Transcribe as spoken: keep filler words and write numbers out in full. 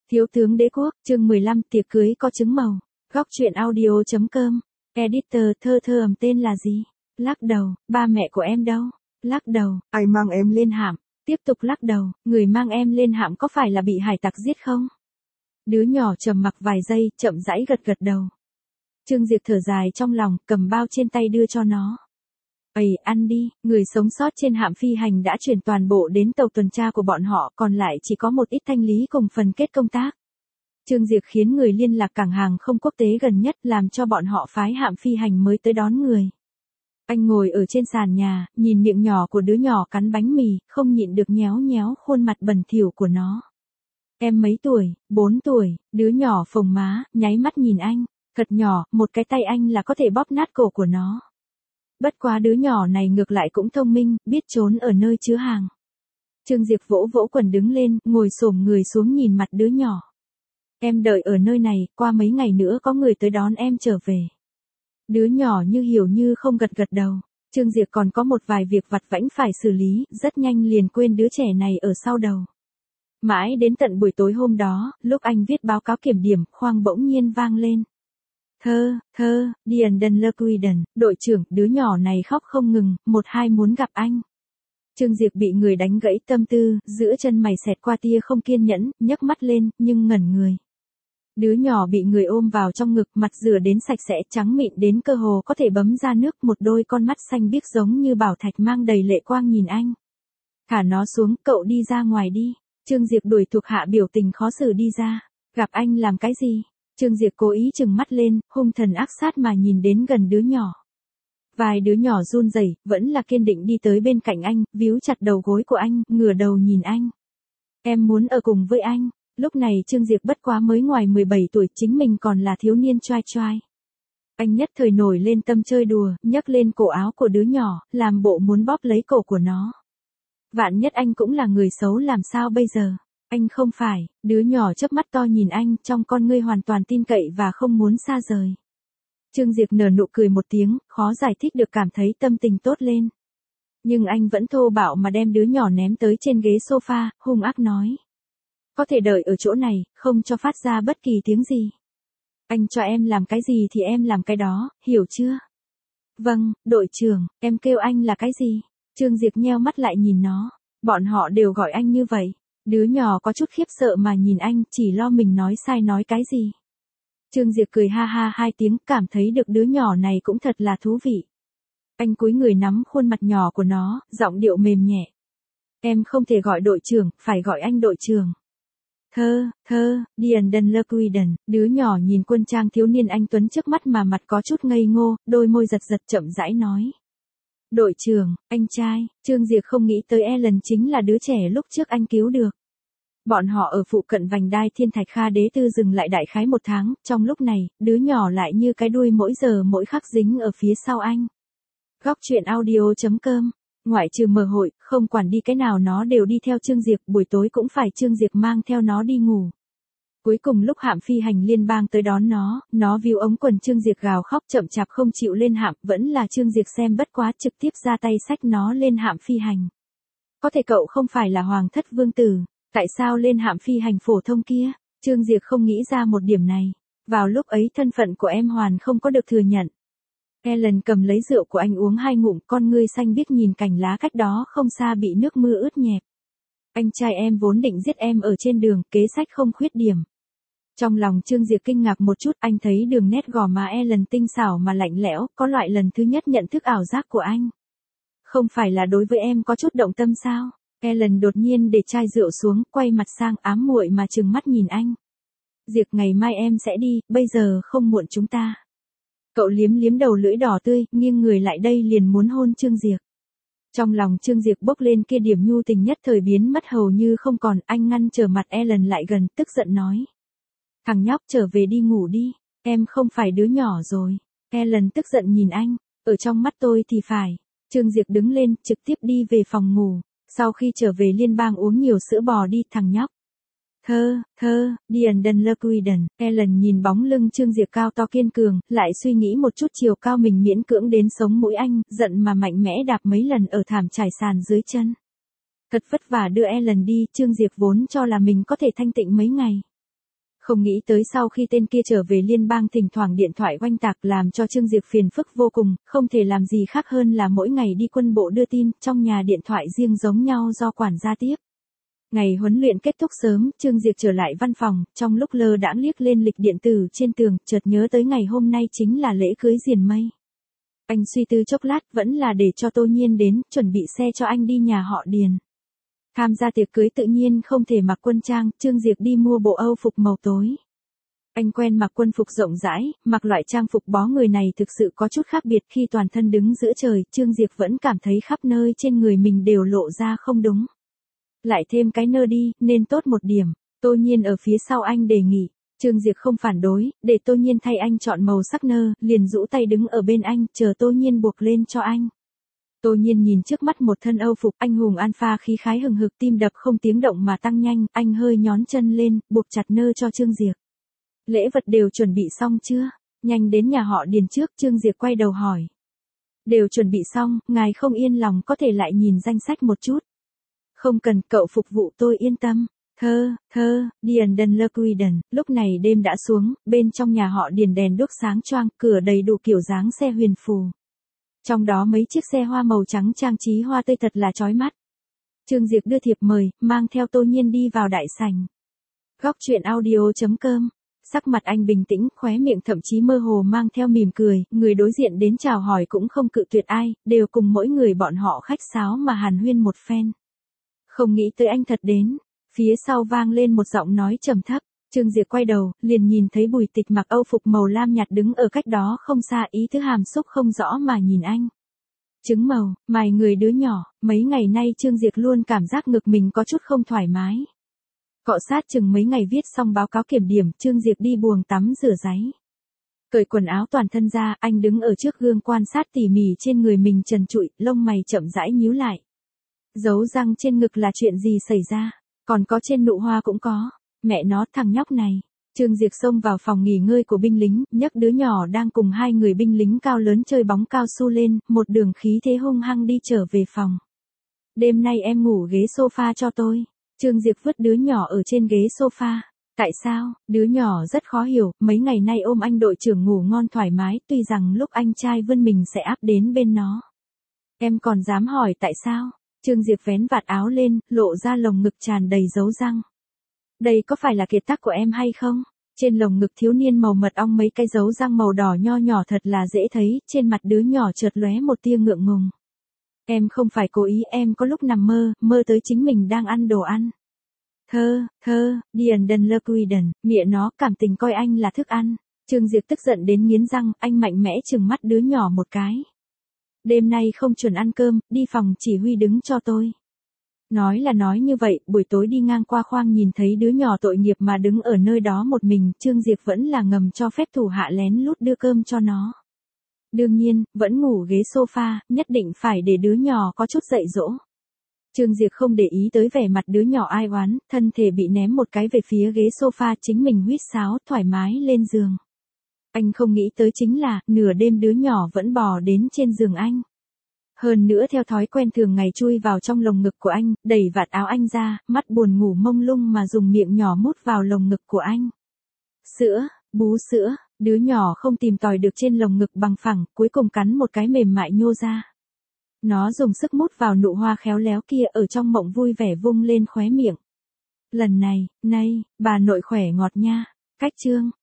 Thiếu tướng đế quốc, chương mười lăm, tiệc cưới có trứng màu. Góc truyện audio chấm com. Editor thơ thơ ầm tên là gì? Lắc đầu, ba mẹ của em đâu? Lắc đầu, ai mang em lên hạm? Tiếp tục lắc đầu, người mang em lên hạm có phải là bị hải tặc giết không? Đứa nhỏ trầm mặc vài giây, chậm rãi gật gật đầu. Trương Diệp thở dài trong lòng, cầm bao trên tay đưa cho nó. Ây, ăn đi, người sống sót trên hạm phi hành đã chuyển toàn bộ đến tàu tuần tra của bọn họ, còn lại chỉ có một ít thanh lý cùng phần kết công tác. Trương Diệp khiến người liên lạc cảng hàng không quốc tế gần nhất làm cho bọn họ phái hạm phi hành mới tới đón người. Anh ngồi ở trên sàn nhà, nhìn miệng nhỏ của đứa nhỏ cắn bánh mì, không nhịn được nhéo nhéo khuôn mặt bẩn thỉu của nó. Em mấy tuổi? Bốn tuổi, đứa nhỏ phồng má, nháy mắt nhìn anh, thật nhỏ, một cái tay anh là có thể bóp nát cổ của nó. Bất quá đứa nhỏ này ngược lại cũng thông minh, biết trốn ở nơi chứa hàng. Trương Diệp vỗ vỗ quần đứng lên, ngồi xổm người xuống nhìn mặt đứa nhỏ. Em đợi ở nơi này, qua mấy ngày nữa có người tới đón em trở về. Đứa nhỏ như hiểu như không gật gật đầu. Trương Diệp còn có một vài việc vặt vãnh phải xử lý, rất nhanh liền quên đứa trẻ này ở sau đầu. Mãi đến tận buổi tối hôm đó, lúc anh viết báo cáo kiểm điểm, khoang bỗng nhiên vang lên. Thơ, thơ, Điền Đần Lơ Quy Đần, đội trưởng, đứa nhỏ này khóc không ngừng, một hai muốn gặp anh. Trương Diệp bị người đánh gãy tâm tư, giữa chân mày xẹt qua tia không kiên nhẫn, nhấc mắt lên, nhưng ngẩn người. Đứa nhỏ bị người ôm vào trong ngực, mặt rửa đến sạch sẽ, trắng mịn đến cơ hồ có thể bấm ra nước, một đôi con mắt xanh biếc giống như bảo thạch mang đầy lệ quang nhìn anh. Thả nó xuống, cậu đi ra ngoài đi. Trương Diệp đuổi thuộc hạ biểu tình khó xử đi ra. Gặp anh làm cái gì? Trương Diệp cố ý trừng mắt lên, hung thần ác sát mà nhìn đến gần đứa nhỏ. Vài đứa nhỏ run rẩy, vẫn là kiên định đi tới bên cạnh anh, víu chặt đầu gối của anh, ngửa đầu nhìn anh. Em muốn ở cùng với anh. Lúc này Trương Diệp bất quá mới ngoài mười bảy tuổi, chính mình còn là thiếu niên choai choai. Anh nhất thời nổi lên tâm chơi đùa, nhấc lên cổ áo của đứa nhỏ, làm bộ muốn bóp lấy cổ của nó. Vạn nhất anh cũng là người xấu làm sao bây giờ? Anh không phải, đứa nhỏ chớp mắt to nhìn anh, trong con ngươi hoàn toàn tin cậy và không muốn xa rời. Trương Diệp nở nụ cười một tiếng, khó giải thích được cảm thấy tâm tình tốt lên. Nhưng anh vẫn thô bạo mà đem đứa nhỏ ném tới trên ghế sofa, hung ác nói. Có thể đợi ở chỗ này, không cho phát ra bất kỳ tiếng gì. Anh cho em làm cái gì thì em làm cái đó, hiểu chưa? Vâng, đội trưởng, em kêu anh là cái gì? Trương Diệp nheo mắt lại nhìn nó. Bọn họ đều gọi anh như vậy. Đứa nhỏ có chút khiếp sợ mà nhìn anh, chỉ lo mình nói sai nói cái gì. Trương Diệp cười ha ha hai tiếng, cảm thấy được đứa nhỏ này cũng thật là thú vị. Anh cúi người nắm khuôn mặt nhỏ của nó, giọng điệu mềm nhẹ. Em không thể gọi đội trưởng, phải gọi anh đội trưởng. Thơ, thơ, Điền Đần Lơ Quy Đần, đứa nhỏ nhìn quân trang thiếu niên anh tuấn trước mắt mà mặt có chút ngây ngô, đôi môi giật giật chậm rãi nói. Đội trưởng, anh trai, Trương Diệp không nghĩ tới Ellen chính là đứa trẻ lúc trước anh cứu được. Bọn họ ở phụ cận vành đai thiên thạch Kha Đế Tư dừng lại đại khái một tháng, trong lúc này, đứa nhỏ lại như cái đuôi mỗi giờ mỗi khắc dính ở phía sau anh. Góc truyện audio chấm com. Ngoại trừ mở hội, không quản đi cái nào nó đều đi theo Trương Diệp, buổi tối cũng phải Trương Diệp mang theo nó đi ngủ. Cuối cùng lúc hạm phi hành liên bang tới đón nó, nó víu ống quần Trương Diệp gào khóc chậm chạp không chịu lên hạm, vẫn là Trương Diệp xem bất quá trực tiếp ra tay xách nó lên hạm phi hành. Có thể cậu không phải là hoàng thất vương tử, tại sao lên hạm phi hành phổ thông kia? Trương Diệp không nghĩ ra một điểm này. Vào lúc ấy thân phận của em hoàn không có được thừa nhận. Ellen cầm lấy rượu của anh uống hai ngụm, con ngươi xanh biếc nhìn cành lá cách đó không xa bị nước mưa ướt nhẹp. Anh trai em vốn định giết em ở trên đường, kế sách không khuyết điểm. Trong lòng Trương Diệp kinh ngạc một chút, anh thấy đường nét gò má Ellen tinh xảo mà lạnh lẽo, có loại lần thứ nhất nhận thức ảo giác của anh. Không phải là đối với em có chút động tâm sao? Ellen đột nhiên để chai rượu xuống, quay mặt sang ám muội mà trừng mắt nhìn anh. Diệp, ngày mai em sẽ đi, bây giờ không muộn chúng ta. Cậu liếm liếm đầu lưỡi đỏ tươi, nghiêng người lại đây liền muốn hôn Trương Diệp. Trong lòng Trương Diệp bốc lên kia điểm nhu tình nhất thời biến mất hầu như không còn, anh ngăn trở mặt Ellen lại gần, tức giận nói. Thằng nhóc trở về đi ngủ đi, em không phải đứa nhỏ rồi. Ellen tức giận nhìn anh, ở trong mắt tôi thì phải. Trương Diệp đứng lên, trực tiếp đi về phòng ngủ, sau khi trở về liên bang uống nhiều sữa bò đi, thằng nhóc. Thơ, thơ, Điền Đần Lơ Quy Đần, Ellen nhìn bóng lưng Trương Diệp cao to kiên cường, lại suy nghĩ một chút chiều cao mình miễn cưỡng đến sống mũi anh, giận mà mạnh mẽ đạp mấy lần ở thảm trải sàn dưới chân. Thật vất vả đưa Ellen đi, Trương Diệp vốn cho là mình có thể thanh tịnh mấy ngày. Không nghĩ tới sau khi tên kia trở về liên bang thỉnh thoảng điện thoại oanh tạc làm cho Trương Diệp phiền phức vô cùng, không thể làm gì khác hơn là mỗi ngày đi quân bộ đưa tin, trong nhà điện thoại riêng giống nhau do quản gia tiếp. Ngày huấn luyện kết thúc sớm, Trương Diệp trở lại văn phòng, trong lúc lơ đãng liếc lên lịch điện tử trên tường, chợt nhớ tới ngày hôm nay chính là lễ cưới Diền Mây. Anh suy tư chốc lát, vẫn là để cho Tô Nhiên đến, chuẩn bị xe cho anh đi nhà họ Điền. Tham gia tiệc cưới tự nhiên không thể mặc quân trang, Trương Diệp đi mua bộ Âu phục màu tối. Anh quen mặc quân phục rộng rãi, mặc loại trang phục bó người này thực sự có chút khác biệt, khi toàn thân đứng giữa trời, Trương Diệp vẫn cảm thấy khắp nơi trên người mình đều lộ ra không đúng. Lại thêm cái nơ đi, nên tốt một điểm. Tô Nhiên ở phía sau anh đề nghị. Trương Diệp không phản đối, để Tô Nhiên thay anh chọn màu sắc nơ, liền rũ tay đứng ở bên anh, chờ Tô Nhiên buộc lên cho anh. Tô Nhiên nhìn trước mắt một thân Âu phục, anh hùng alpha khí khái hừng hực, tim đập không tiếng động mà tăng nhanh, anh hơi nhón chân lên, buộc chặt nơ cho Trương Diệp. Lễ vật đều chuẩn bị xong chưa? Nhanh đến nhà họ Điền trước, Trương Diệp quay đầu hỏi. Đều chuẩn bị xong, ngài không yên lòng có thể lại nhìn danh sách một chút. Không cần, cậu phục vụ tôi yên tâm. Thơ, thơ, Điền Đần Lơ Quiden, lúc này đêm đã xuống, bên trong nhà họ Điền đèn đuốc sáng choang, cửa đầy đủ kiểu dáng xe huyền phù. Trong đó mấy chiếc xe hoa màu trắng trang trí hoa tươi thật là chói mắt. Trương Diệp đưa thiệp mời, mang theo Tô Nhiên đi vào đại sảnh. Góc truyện audio chấm com. Sắc mặt anh bình tĩnh, khóe miệng thậm chí mơ hồ mang theo mỉm cười, người đối diện đến chào hỏi cũng không cự tuyệt ai, đều cùng mỗi người bọn họ khách sáo mà hàn huyên một phen. Không nghĩ tới anh thật đến, phía sau vang lên một giọng nói trầm thấp, Trương Diệp quay đầu, liền nhìn thấy Bùi Tịch mặc Âu phục màu lam nhạt đứng ở cách đó không xa, ý tứ hàm xúc không rõ mà nhìn anh. Trứng màu, mài người đứa nhỏ, mấy ngày nay Trương Diệp luôn cảm giác ngực mình có chút không thoải mái. Cọ sát chừng mấy ngày viết xong báo cáo kiểm điểm, Trương Diệp đi buồng tắm rửa ráy. Cởi quần áo toàn thân ra, anh đứng ở trước gương quan sát tỉ mỉ trên người mình trần trụi, lông mày chậm rãi nhíu lại. Dấu răng trên ngực là chuyện gì xảy ra, còn có trên nụ hoa cũng có, mẹ nó thằng nhóc này. Trương Diệp xông vào phòng nghỉ ngơi của binh lính, nhấc đứa nhỏ đang cùng hai người binh lính cao lớn chơi bóng cao su lên, một đường khí thế hung hăng đi trở về phòng. Đêm nay em ngủ ghế sofa cho tôi. Trương Diệp vứt đứa nhỏ ở trên ghế sofa. Tại sao? Đứa nhỏ rất khó hiểu, mấy ngày nay ôm anh đội trưởng ngủ ngon thoải mái, tuy rằng lúc anh trai vươn mình sẽ áp đến bên nó. Em còn dám hỏi tại sao? Trương Diệp vén vạt áo lên, lộ ra lồng ngực tràn đầy dấu răng. Đây có phải là kiệt tác của em hay không? Trên lồng ngực thiếu niên màu mật ong mấy cái dấu răng màu đỏ nho nhỏ thật là dễ thấy, trên mặt đứa nhỏ chợt lóe một tia ngượng ngùng. Em không phải cố ý, em có lúc nằm mơ, mơ tới chính mình đang ăn đồ ăn. Thơ, thơ, Điền Đần Lơ Quiden, mẹ nó cảm tình coi anh là thức ăn. Trương Diệp tức giận đến nghiến răng, anh mạnh mẽ trừng mắt đứa nhỏ một cái. Đêm nay không chuẩn ăn cơm, đi phòng chỉ huy đứng cho tôi. Nói là nói như vậy, buổi tối đi ngang qua khoang nhìn thấy đứa nhỏ tội nghiệp mà đứng ở nơi đó một mình, Trương Diệp vẫn là ngầm cho phép thủ hạ lén lút đưa cơm cho nó. Đương nhiên, vẫn ngủ ghế sofa, nhất định phải để đứa nhỏ có chút dạy dỗ. Trương Diệp không để ý tới vẻ mặt đứa nhỏ ai oán, thân thể bị ném một cái về phía ghế sofa, chính mình huýt sáo thoải mái lên giường. Anh không nghĩ tới chính là, nửa đêm đứa nhỏ vẫn bò đến trên giường anh. Hơn nữa theo thói quen thường ngày chui vào trong lồng ngực của anh, đẩy vạt áo anh ra, mắt buồn ngủ mông lung mà dùng miệng nhỏ mút vào lồng ngực của anh. Sữa, bú sữa, đứa nhỏ không tìm tòi được trên lồng ngực bằng phẳng, cuối cùng cắn một cái mềm mại nhô ra. Nó dùng sức mút vào nụ hoa khéo léo kia, ở trong mộng vui vẻ vung lên khóe miệng. Lần này, này, bà nội khỏe ngọt nha. Cách chương